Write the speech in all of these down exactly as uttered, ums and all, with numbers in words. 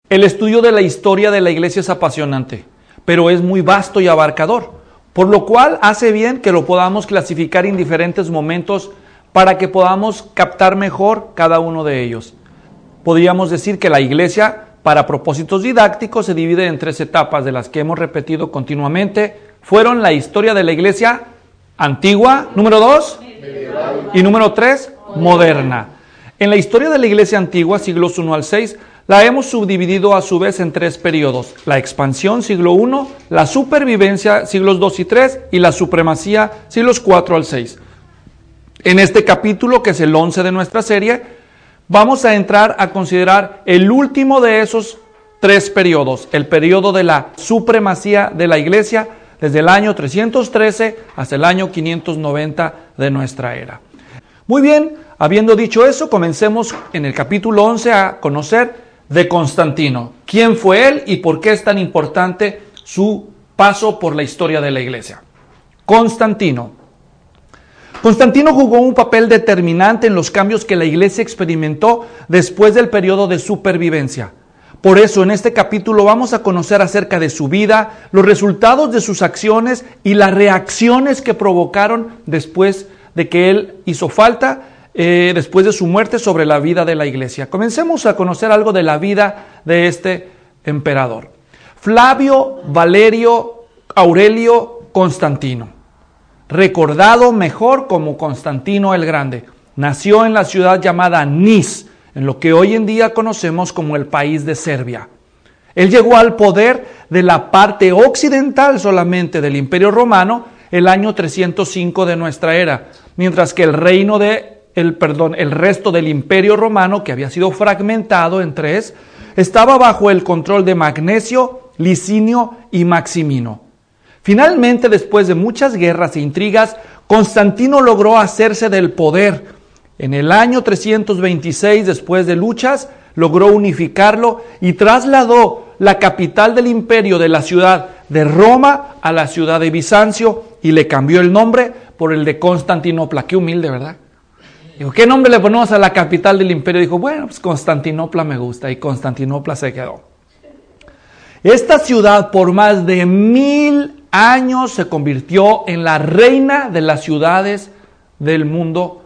El estudio de la historia de la iglesia es apasionante, pero es muy vasto y abarcador, por lo cual hace bien que lo podamos clasificar en diferentes momentos para que podamos captar mejor cada uno de ellos. Podríamos decir que la iglesia, para propósitos didácticos, se divide en tres etapas de las que hemos repetido continuamente. Fueron la historia de la iglesia antigua, número dos, y número tres, moderna. En la historia de la iglesia antigua, siglos primero al seis, la hemos subdividido a su vez en tres periodos: la expansión, siglo primero, la supervivencia, siglos dos y tres, y la supremacía, siglos cuatro al seis. En este capítulo, que es el once de nuestra serie, vamos a entrar a considerar el último de esos tres periodos, el periodo de la supremacía de la iglesia, desde el año trescientos trece hasta el año quinientos noventa de nuestra era. Muy bien, habiendo dicho eso, comencemos en el capítulo once a conocer de Constantino. ¿Quién fue él y por qué es tan importante su paso por la historia de la iglesia? Constantino. Constantino jugó un papel determinante en los cambios que la iglesia experimentó después del periodo de supervivencia. Por eso, en este capítulo vamos a conocer acerca de su vida, los resultados de sus acciones y las reacciones que provocaron después de que él hizo falta, eh, después de su muerte, sobre la vida de la iglesia. Comencemos a conocer algo de la vida de este emperador. Flavio Valerio Aurelio Constantino, recordado mejor como Constantino el Grande, nació en la ciudad llamada Nis, en lo que hoy en día conocemos como el país de Serbia. Él llegó al poder de la parte occidental solamente del Imperio Romano el año trescientos cinco de nuestra era, mientras que el reino de el perdón, el resto del Imperio Romano, que había sido fragmentado en tres, estaba bajo el control de Magnesio, Licinio y Maximino. Finalmente, después de muchas guerras e intrigas, Constantino logró hacerse del poder. En el año trescientos veintiséis, después de luchas, logró unificarlo y trasladó la capital del imperio de la ciudad de Roma a la ciudad de Bizancio y le cambió el nombre por el de Constantinopla. Qué humilde, ¿verdad? Dijo, ¿qué nombre le ponemos a la capital del imperio? Dijo, bueno, pues Constantinopla me gusta, y Constantinopla se quedó. Esta ciudad por más de mil años se convirtió en la reina de las ciudades del mundo,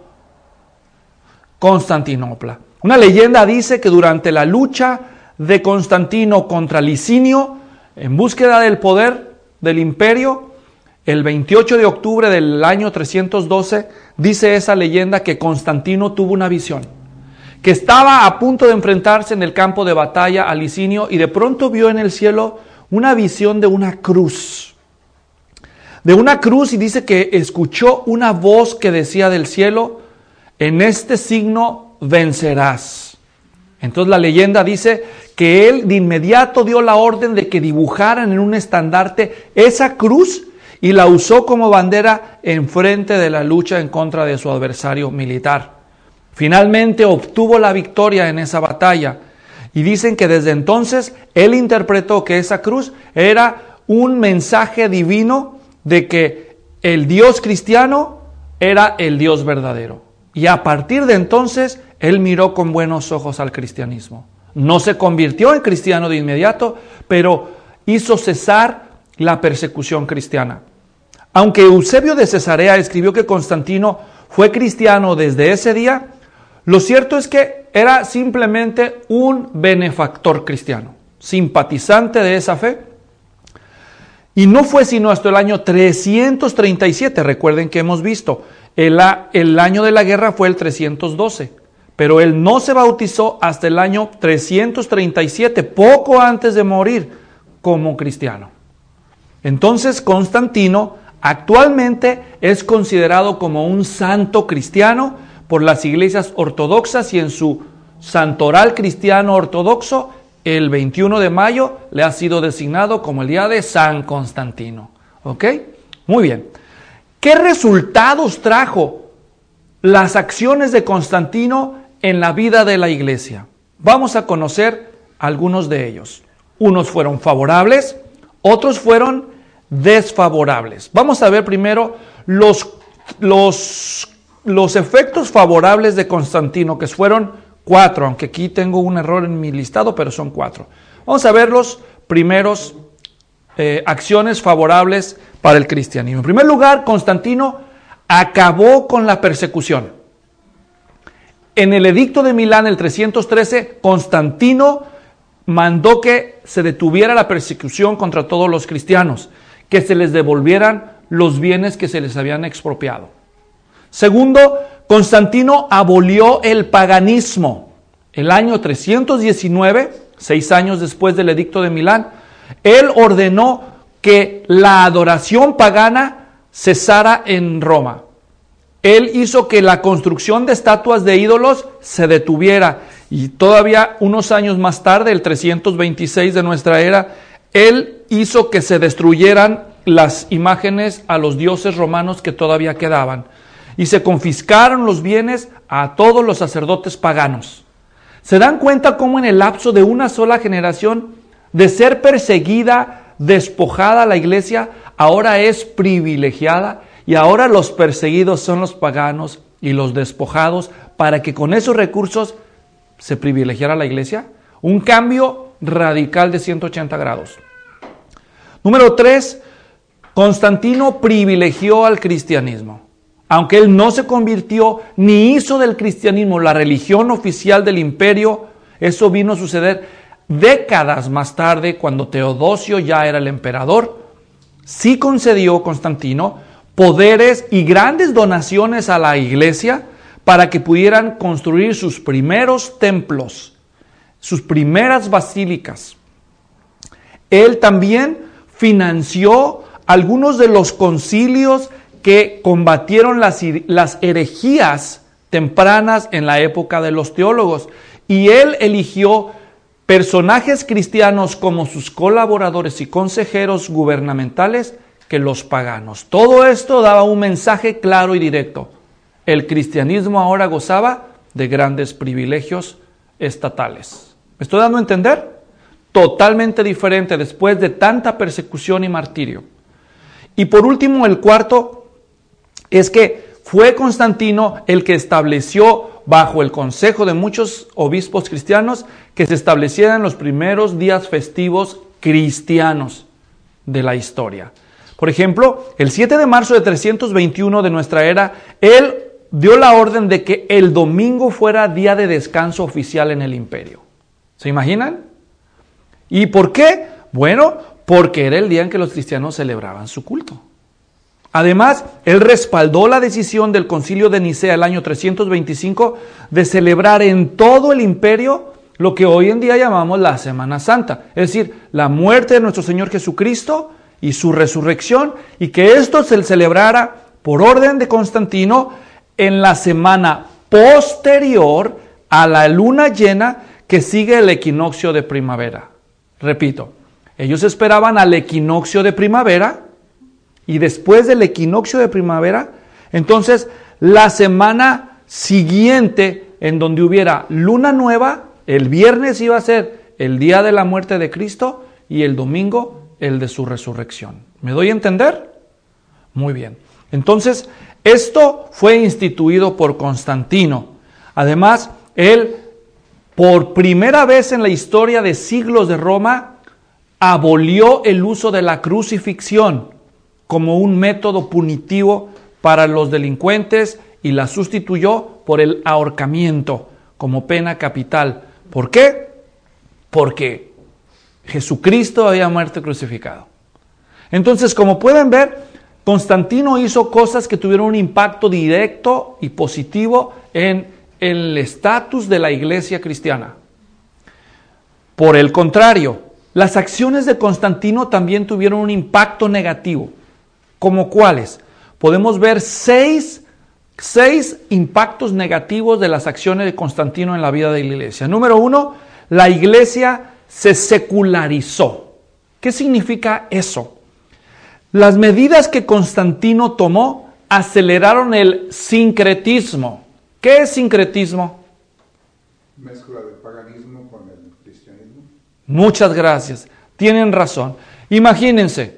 Constantinopla. Una leyenda dice que durante la lucha de Constantino contra Licinio, en búsqueda del poder del imperio, el veintiocho de octubre del año trescientos doce, dice esa leyenda que Constantino tuvo una visión, que estaba a punto de enfrentarse en el campo de batalla a Licinio y de pronto vio en el cielo una visión de una cruz. De una cruz, y dice que escuchó una voz que decía del cielo, en este signo vencerás. Entonces la leyenda dice que él de inmediato dio la orden de que dibujaran en un estandarte esa cruz y la usó como bandera en frente de la lucha en contra de su adversario militar. Finalmente obtuvo la victoria en esa batalla y dicen que desde entonces él interpretó que esa cruz era un mensaje divino de que el Dios cristiano era el Dios verdadero. Y a partir de entonces él miró con buenos ojos al cristianismo. No se convirtió en cristiano de inmediato, pero hizo cesar la persecución cristiana. Aunque Eusebio de Cesarea escribió que Constantino fue cristiano desde ese día, lo cierto es que era simplemente un benefactor cristiano, simpatizante de esa fe. Y no fue sino hasta el año trescientos treinta y siete, recuerden que hemos visto, el, el año de la guerra fue el trescientos doce, pero él no se bautizó hasta el año trescientos treinta y siete, poco antes de morir, como cristiano. Entonces Constantino actualmente es considerado como un santo cristiano por las iglesias ortodoxas y en su santoral cristiano ortodoxo, el veintiuno de mayo le ha sido designado como el día de San Constantino. ¿Ok? Muy bien. ¿Qué resultados trajo las acciones de Constantino en la vida de la iglesia? Vamos a conocer algunos de ellos. Unos fueron favorables, otros fueron desfavorables. Vamos a ver primero los, los, los efectos favorables de Constantino, que fueron Cuatro, aunque aquí tengo un error en mi listado, pero son cuatro. Vamos a ver los primeros eh, acciones favorables para el cristianismo. En primer lugar, Constantino acabó con la persecución. En el edicto de Milán, el trescientos trece, Constantino mandó que se detuviera la persecución contra todos los cristianos, que se les devolvieran los bienes que se les habían expropiado. Segundo, Constantino abolió el paganismo. El año trescientos diecinueve, seis años después del edicto de Milán, él ordenó que la adoración pagana cesara en Roma. Él hizo que la construcción de estatuas de ídolos se detuviera. Y todavía unos años más tarde, el trescientos veintiséis de nuestra era, él hizo que se destruyeran las imágenes a los dioses romanos que todavía quedaban. Y se confiscaron los bienes a todos los sacerdotes paganos. ¿Se dan cuenta cómo en el lapso de una sola generación, de ser perseguida, despojada la iglesia, ahora es privilegiada? Y ahora los perseguidos son los paganos y los despojados, para que con esos recursos se privilegiara la iglesia. Un cambio radical de ciento ochenta grados. Número tres, Constantino privilegió al cristianismo. Aunque él no se convirtió ni hizo del cristianismo la religión oficial del imperio, eso vino a suceder décadas más tarde, cuando Teodosio ya era el emperador. Sí concedió Constantino poderes y grandes donaciones a la iglesia para que pudieran construir sus primeros templos, sus primeras basílicas. Él también financió algunos de los concilios que combatieron las, las herejías tempranas en la época de los teólogos. Y él eligió personajes cristianos como sus colaboradores y consejeros gubernamentales que los paganos. Todo esto daba un mensaje claro y directo. El cristianismo ahora gozaba de grandes privilegios estatales. ¿Me estoy dando a entender? Totalmente diferente después de tanta persecución y martirio. Y por último, el cuarto es que fue Constantino el que estableció, bajo el consejo de muchos obispos cristianos, que se establecieran los primeros días festivos cristianos de la historia. Por ejemplo, el siete de marzo de trescientos veintiuno de nuestra era, él dio la orden de que el domingo fuera día de descanso oficial en el imperio. ¿Se imaginan? ¿Y por qué? Bueno, porque era el día en que los cristianos celebraban su culto. Además, él respaldó la decisión del Concilio de Nicea el año trescientos veinticinco de celebrar en todo el imperio lo que hoy en día llamamos la Semana Santa, es decir, la muerte de nuestro Señor Jesucristo y su resurrección, y que esto se celebrara por orden de Constantino en la semana posterior a la luna llena que sigue el equinoccio de primavera. Repito, ellos esperaban al equinoccio de primavera, y después del equinoccio de primavera, entonces la semana siguiente, en donde hubiera luna nueva, el viernes iba a ser el día de la muerte de Cristo y el domingo el de su resurrección. ¿Me doy a entender? Muy bien. Entonces, esto fue instituido por Constantino. Además, él, por primera vez en la historia de siglos de Roma, abolió el uso de la crucifixión como un método punitivo para los delincuentes y la sustituyó por el ahorcamiento como pena capital. ¿Por qué? Porque Jesucristo había muerto crucificado. Entonces, como pueden ver, Constantino hizo cosas que tuvieron un impacto directo y positivo en el estatus de la iglesia cristiana. Por el contrario, las acciones de Constantino también tuvieron un impacto negativo. ¿Como cuáles? Podemos ver seis, seis impactos negativos de las acciones de Constantino en la vida de la iglesia. Número uno, la iglesia se secularizó. ¿Qué significa eso? Las medidas que Constantino tomó aceleraron el sincretismo. ¿Qué es sincretismo? Mezcla del paganismo con el cristianismo. Muchas gracias. Tienen razón. Imagínense.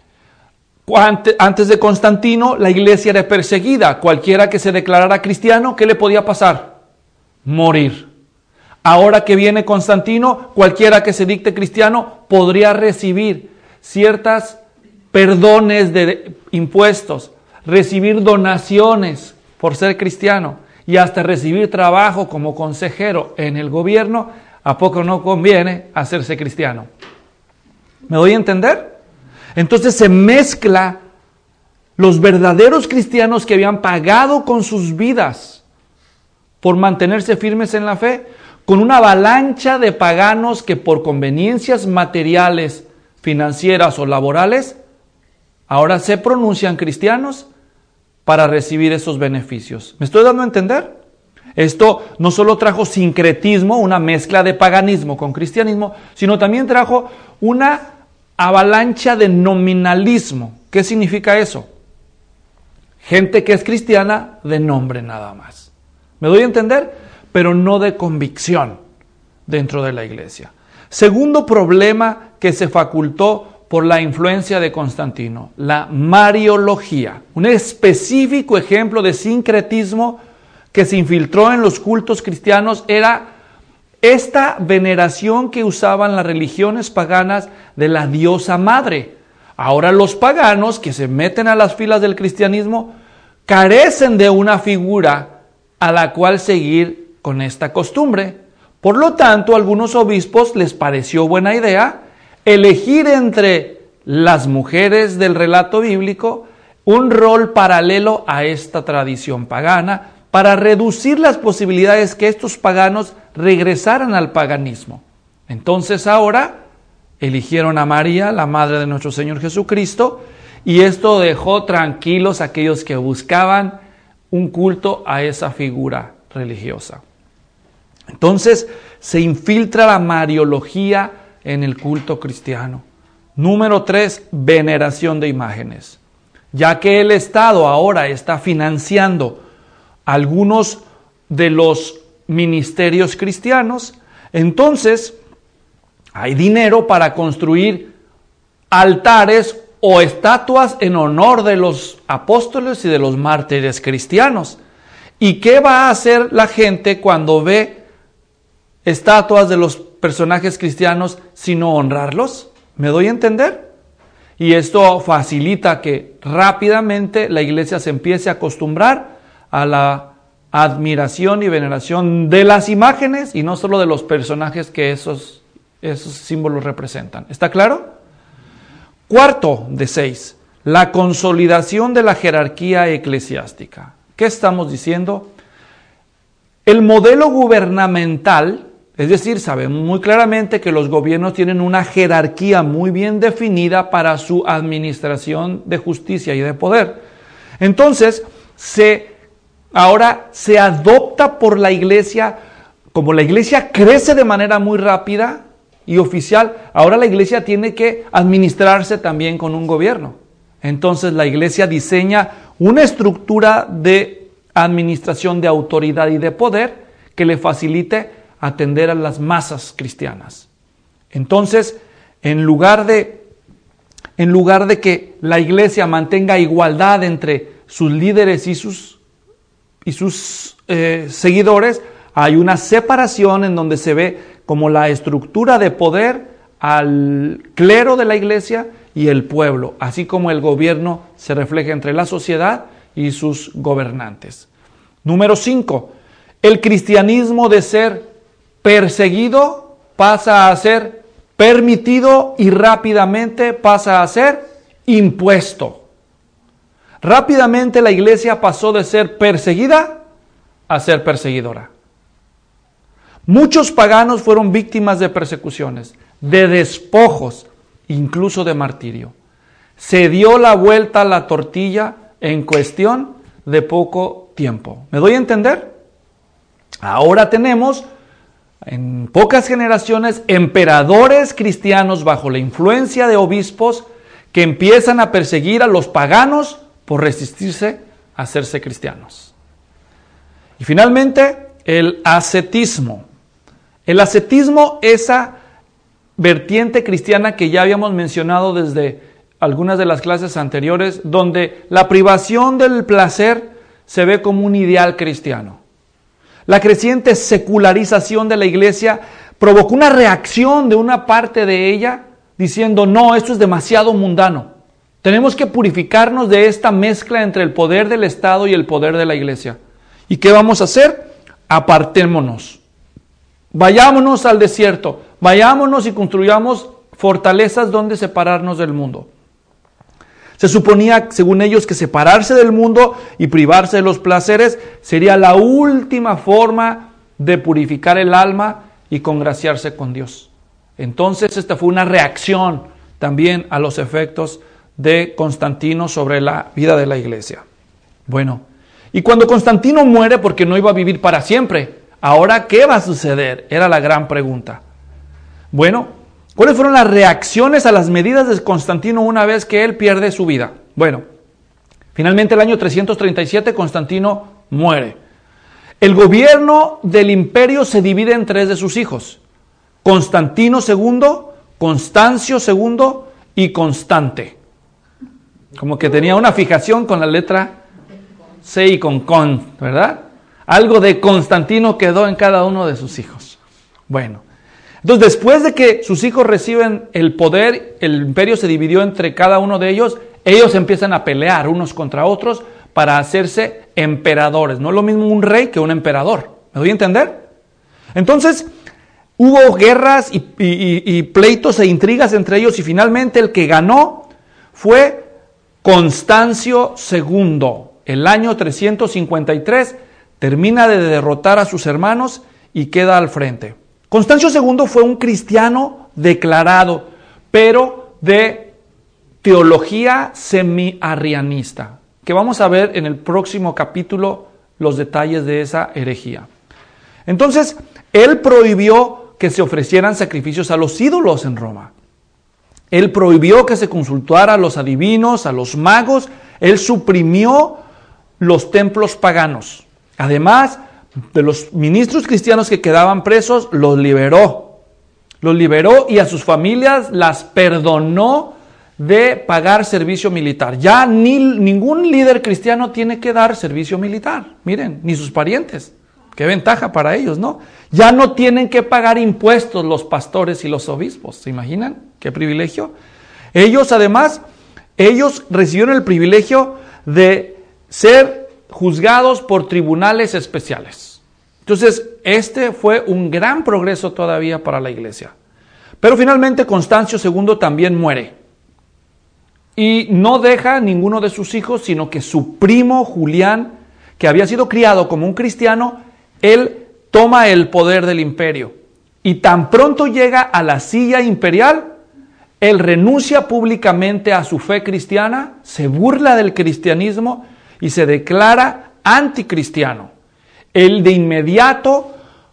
Antes de Constantino, la iglesia era perseguida. Cualquiera que se declarara cristiano, ¿qué le podía pasar? Morir. Ahora que viene Constantino, cualquiera que se dicte cristiano podría recibir ciertas perdones de impuestos, recibir donaciones por ser cristiano y hasta recibir trabajo como consejero en el gobierno. ¿A poco no conviene hacerse cristiano? ¿Me doy a entender? Entonces se mezcla los verdaderos cristianos que habían pagado con sus vidas por mantenerse firmes en la fe, con una avalancha de paganos que por conveniencias materiales, financieras o laborales, ahora se pronuncian cristianos para recibir esos beneficios. ¿Me estoy dando a entender? Esto no solo trajo sincretismo, una mezcla de paganismo con cristianismo, sino también trajo una avalancha de nominalismo. ¿Qué significa eso? Gente que es cristiana de nombre nada más. ¿Me doy a entender? Pero no de convicción dentro de la iglesia. Segundo problema que se facultó por la influencia de Constantino, la mariología. Un específico ejemplo de sincretismo que se infiltró en los cultos cristianos era esta veneración que usaban las religiones paganas de la diosa madre. Ahora los paganos que se meten a las filas del cristianismo carecen de una figura a la cual seguir con esta costumbre. Por lo tanto, a algunos obispos les pareció buena idea elegir entre las mujeres del relato bíblico un rol paralelo a esta tradición pagana para reducir las posibilidades que estos paganos regresaran al paganismo. Entonces ahora eligieron a María, la madre de nuestro Señor Jesucristo, y esto dejó tranquilos a aquellos que buscaban un culto a esa figura religiosa. Entonces se infiltra la mariología en el culto cristiano. Número tres, veneración de imágenes. Ya que el Estado ahora está financiando algunos de los ministerios cristianos, entonces hay dinero para construir altares o estatuas en honor de los apóstoles y de los mártires cristianos. ¿Y qué va a hacer la gente cuando ve estatuas de los personajes cristianos sino honrarlos? ¿Me doy a entender? Y esto facilita que rápidamente la iglesia se empiece a acostumbrar a la admiración y veneración de las imágenes y no solo de los personajes que esos, esos símbolos representan. ¿Está claro? Cuarto de seis, la consolidación de la jerarquía eclesiástica. ¿Qué estamos diciendo? El modelo gubernamental, es decir, sabemos muy claramente que los gobiernos tienen una jerarquía muy bien definida para su administración de justicia y de poder. Entonces, se, ahora se adopta por la iglesia, como la iglesia crece de manera muy rápida y oficial, ahora la iglesia tiene que administrarse también con un gobierno. Entonces la iglesia diseña una estructura de administración de autoridad y de poder que le facilite atender a las masas cristianas. Entonces, en lugar de, en lugar de que la iglesia mantenga igualdad entre sus líderes y sus, y sus eh, seguidores, hay una separación en donde se ve como la estructura de poder al clero de la iglesia y el pueblo, así como el gobierno se refleja entre la sociedad y sus gobernantes. Número cinco, el cristianismo de ser perseguido pasa a ser permitido y rápidamente pasa a ser impuesto. Rápidamente la iglesia pasó de ser perseguida a ser perseguidora. Muchos paganos fueron víctimas de persecuciones, de despojos, incluso de martirio. Se dio la vuelta a la tortilla en cuestión de poco tiempo. ¿Me doy a entender? Ahora tenemos en pocas generaciones emperadores cristianos bajo la influencia de obispos que empiezan a perseguir a los paganos por resistirse a hacerse cristianos. Y finalmente, el ascetismo. El ascetismo, esa vertiente cristiana que ya habíamos mencionado desde algunas de las clases anteriores, donde la privación del placer se ve como un ideal cristiano. La creciente secularización de la iglesia provocó una reacción de una parte de ella diciendo, no, esto es demasiado mundano. Tenemos que purificarnos de esta mezcla entre el poder del Estado y el poder de la iglesia. ¿Y qué vamos a hacer? Apartémonos. Vayámonos al desierto. Vayámonos y construyamos fortalezas donde separarnos del mundo. Se suponía, según ellos, que separarse del mundo y privarse de los placeres sería la última forma de purificar el alma y congraciarse con Dios. Entonces, esta fue una reacción también a los efectos de Constantino sobre la vida de la iglesia. Bueno, y cuando Constantino muere, porque no iba a vivir para siempre, ¿ahora qué va a suceder? Era la gran pregunta. Bueno, ¿cuáles fueron las reacciones a las medidas de Constantino una vez que él pierde su vida? Bueno, finalmente el año trescientos treinta y siete Constantino muere. El gobierno del imperio se divide en tres de sus hijos. Constantino segundo, Constancio segundo y Constante. Como que tenía una fijación con la letra C y con con, ¿verdad? Algo de Constantino quedó en cada uno de sus hijos. Bueno, entonces después de que sus hijos reciben el poder, el imperio se dividió entre cada uno de ellos, ellos empiezan a pelear unos contra otros para hacerse emperadores. No es lo mismo un rey que un emperador. ¿Me doy a entender? Entonces, hubo guerras y, y, y pleitos e intrigas entre ellos y finalmente el que ganó fue Constancio segundo. El año trescientos cincuenta y tres termina de derrotar a sus hermanos y queda al frente. Constancio segundo fue un cristiano declarado, pero de teología semi-arrianista, que vamos a ver en el próximo capítulo los detalles de esa herejía. Entonces, él prohibió que se ofrecieran sacrificios a los ídolos en Roma. Él prohibió que se consultara a los adivinos, a los magos. Él suprimió los templos paganos. Además, de los ministros cristianos que quedaban presos, los liberó. Los liberó y a sus familias las perdonó de pagar servicio militar. Ya ni, ningún líder cristiano tiene que dar servicio militar. Miren, ni sus parientes. Qué ventaja para ellos, ¿no? Ya no tienen que pagar impuestos los pastores y los obispos. ¿Se imaginan? Qué privilegio. Ellos, además, ellos recibieron el privilegio de ser juzgados por tribunales especiales. Entonces, este fue un gran progreso todavía para la iglesia. Pero finalmente Constancio segundo también muere. Y no deja ninguno de sus hijos, sino que su primo Julián, que había sido criado como un cristiano, él toma el poder del imperio. Y tan pronto llega a la silla imperial, él renuncia públicamente a su fe cristiana, se burla del cristianismo y se declara anticristiano. Él de inmediato,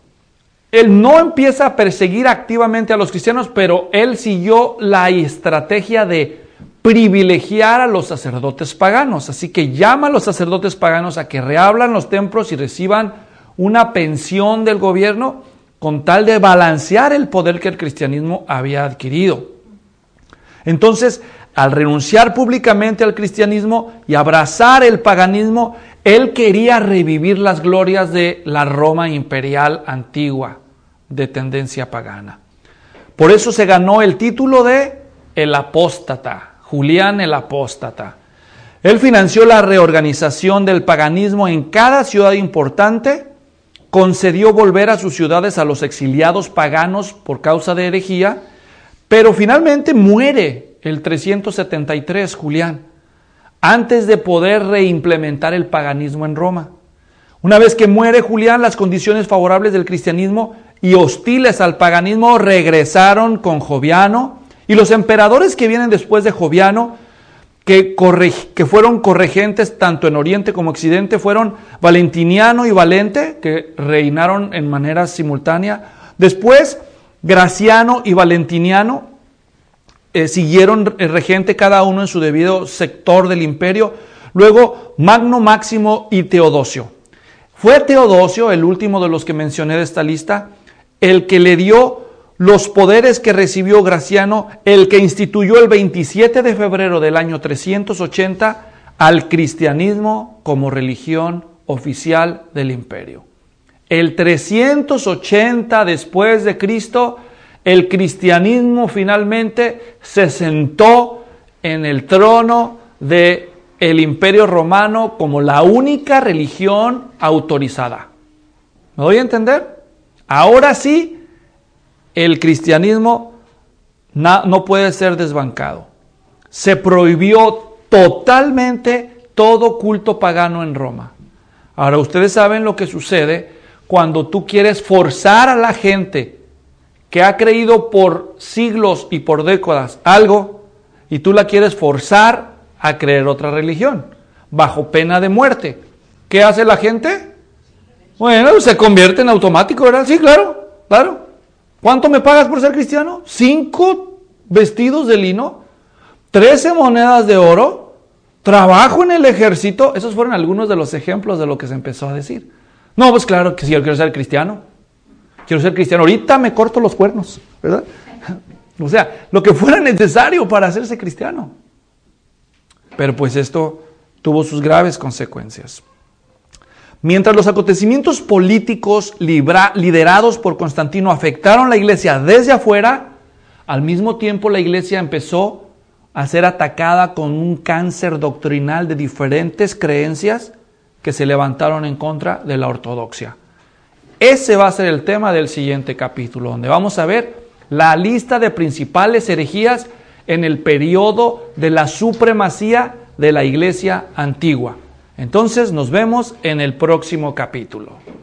él no empieza a perseguir activamente a los cristianos, pero él siguió la estrategia de privilegiar a los sacerdotes paganos. Así que llama a los sacerdotes paganos a que reabran los templos y reciban una pensión del gobierno con tal de balancear el poder que el cristianismo había adquirido. Entonces, al renunciar públicamente al cristianismo y abrazar el paganismo, él quería revivir las glorias de la Roma imperial antigua, de tendencia pagana. Por eso se ganó el título de el apóstata, Julián el apóstata. Él financió la reorganización del paganismo en cada ciudad importante, concedió volver a sus ciudades a los exiliados paganos por causa de herejía, pero finalmente muere el trescientos setenta y tres Julián, antes de poder reimplementar el paganismo en Roma. Una vez que muere Julián, las condiciones favorables del cristianismo y hostiles al paganismo regresaron con Joviano, y los emperadores que vienen después de Joviano, que, corre, que fueron corregentes tanto en Oriente como Occidente, fueron Valentiniano y Valente, que reinaron en manera simultánea. Después, Graciano y Valentiniano eh, siguieron regente cada uno en su debido sector del imperio. Luego, Magno, Máximo y Teodosio. Fue Teodosio, el último de los que mencioné de esta lista, el que le dio los poderes que recibió Graciano, el que instituyó el veintisiete de febrero del año trescientos ochenta al cristianismo como religión oficial del imperio. el trescientos ochenta después de Cristo, el cristianismo finalmente se sentó en el trono del Imperio Romano como la única religión autorizada. ¿Me doy a entender? Ahora sí, el cristianismo no, no puede ser desbancado. Se prohibió totalmente todo culto pagano en Roma. Ahora, ustedes saben lo que sucede cuando tú quieres forzar a la gente que ha creído por siglos y por décadas algo, y tú la quieres forzar a creer otra religión, bajo pena de muerte. ¿Qué hace la gente? Bueno, se convierte en automático, ¿verdad? Sí, claro, claro. ¿Cuánto me pagas por ser cristiano? Cinco vestidos de lino, trece monedas de oro, trabajo en el ejército. Esos fueron algunos de los ejemplos de lo que se empezó a decir. No, pues claro que si yo quiero ser cristiano. Quiero ser cristiano. Ahorita me corto los cuernos, ¿verdad? O sea, lo que fuera necesario para hacerse cristiano. Pero pues esto tuvo sus graves consecuencias. Mientras los acontecimientos políticos libra, liderados por Constantino afectaron la iglesia desde afuera, al mismo tiempo la iglesia empezó a ser atacada con un cáncer doctrinal de diferentes creencias que se levantaron en contra de la ortodoxia. Ese va a ser el tema del siguiente capítulo, donde vamos a ver la lista de principales herejías en el periodo de la supremacía de la iglesia antigua. Entonces nos vemos en el próximo capítulo.